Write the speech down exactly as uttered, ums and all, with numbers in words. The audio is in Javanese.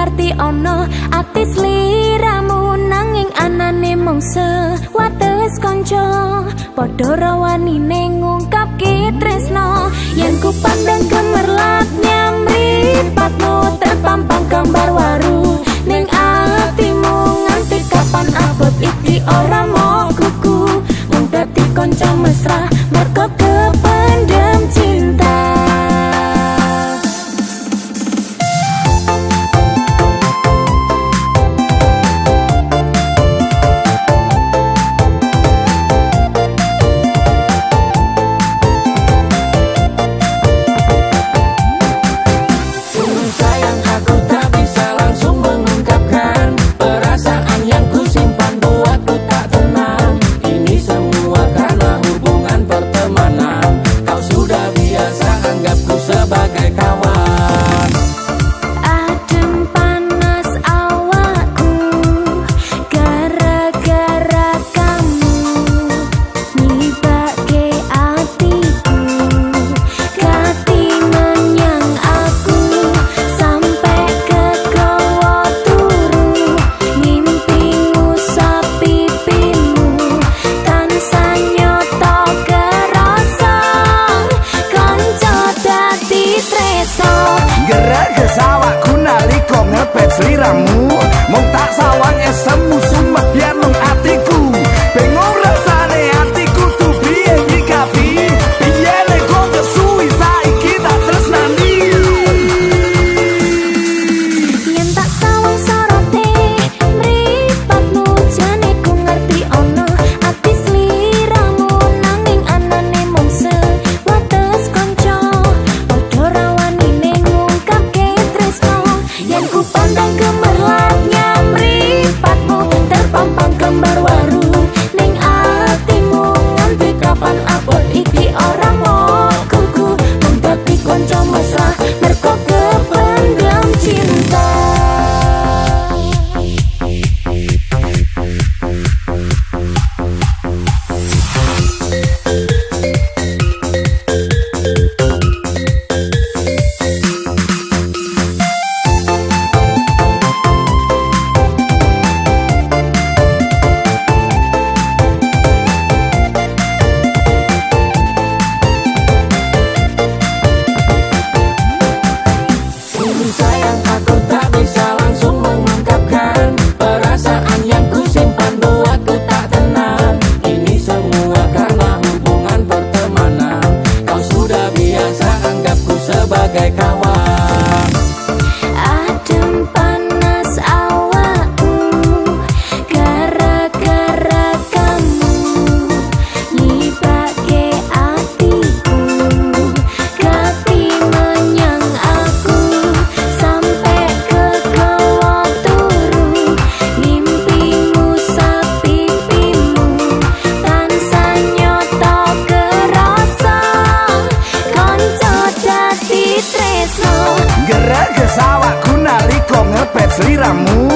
ngerti ono ati sliramu nanging anane mung sewates kanca padha rawanine ngungkapke tresno yen ku pandang gemerlap nyamripatmu terpampang gambar waru ning atimu nganti kapan abot iki ora mau kuku mung dadi kanca mesra mergo kependem cinta. Awakku nalika ngepet sliramu mung tak sawang esemu sumpah biar nang atiku bingung rasane atiku tuh piye nyikapi piye nek kok kesuwi saiki tak tresnani yen tak sawang sorote mripatmu jane ku ngerti ono ati sliramu nanging anane mung sewates kanca padha rawanine ngungkapke yang ku pandang gemerlap nyamripatmu terpampang gambar waru ning atimu nganti kapan abot iki ora mau kuku mung dadi kanca mesra mergo kependem cinta. Adem panas awakku gara-gara kamu nyibake atiku kati menyang aku sampai ke gowo turu mimpimu sapipimu tansah nyoto kerasa kanca dadi tresno gerak awakku nalika ngepet sliramu